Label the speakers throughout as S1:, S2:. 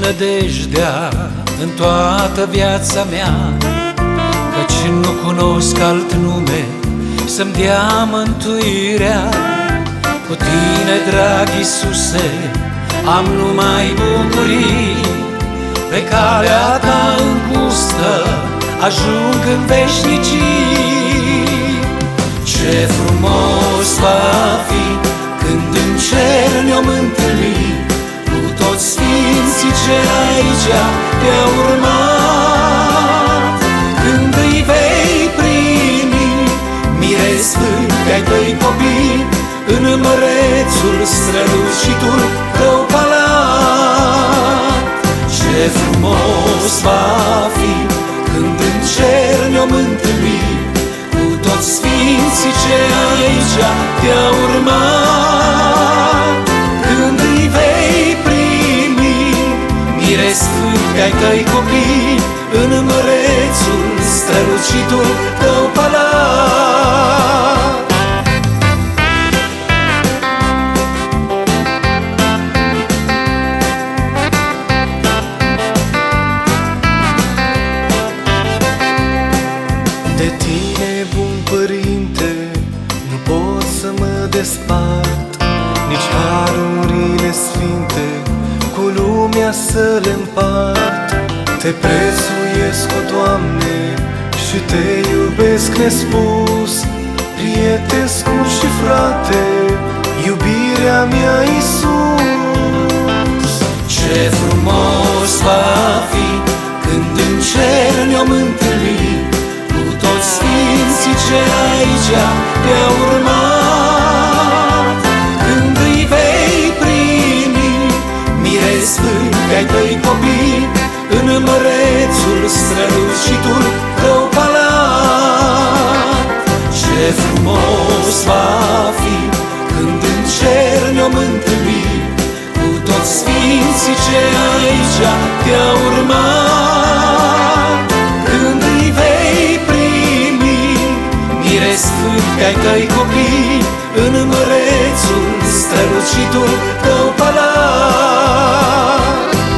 S1: nădejdea în toată viața mea, căci nu cunosc alt nume să-mi dea mântuirea. Cu tine, drag Iisuse, am numai bucurii, pe calea ta îngustă ajung în veșnicii. Ce frumos va fi când în cer ne-om întâlni cu toți sfinții ce aici te-au urmat. Când îi vei primi, mire sfânt pe-ai tăi copii, în mărețul strălucitul tău palat. Ce frumos va fi când în cer ne-om întâlni cu toți sfinții ce aici te-au urmat. Când îi vei primi, mire sfânt pe-ai tăi copii, în mărețul strălucitul tău palat.
S2: De tine, bun părinte, nu pot să mă despart, nici harurile sfinte cu lumea să le împart. Te prețuiesc, o Doamne, și te iubesc nespus, prieten scump și frate, iubirea mea, Iisus.
S1: Ce frumos va fi când în cer ne-om întâlni cu toți sfinții ce aici te-au urmat. Când îi vei primi, mire sfânt pe-ai tăi copii, în mărețul strălucitul tău palat. Ce frumos va fi când în cer ne-om întâlni cu toți sfinții ce aici te-au urmat. Când îi vei primi, mire sfânt pe-ai tăi copii, în mărețul strălucitul tău palat.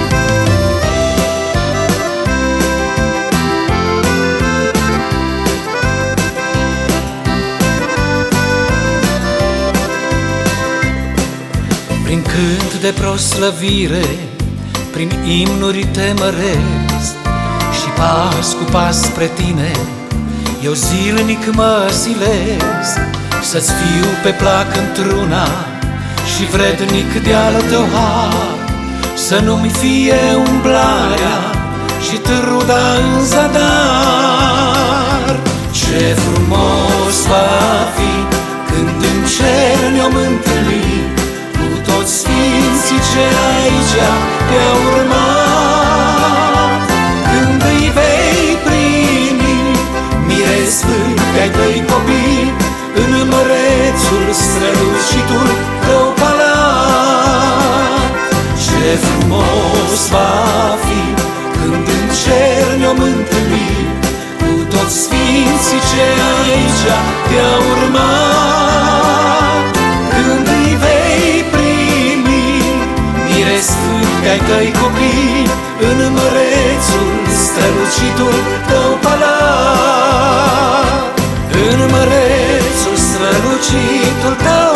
S1: Prin cânt de proslăvire, prin imnuri te măresc, și pas cu pas spre tine eu zilnic mă silesc. Să-ți fiu pe plac într-una și vrednic de-al tău har, să nu-mi fie umblarea și truda în zadar. Ce frumos va fi când în cer ne-om întâlni cu toți sfinții ce aici te-au urmat. Când îi vei primi, mire sfânt pe-ai tăi copii, în mărețul strălucitul tău palat. Ce frumos va fi când în cer ne-om întâlni cu toți sfinții ce aici te-au urmat. Când îi vei primi, mire sfânt pe-ai tăi copii, în mărețul strălucitul tău palat. În mărețul strălucitul tău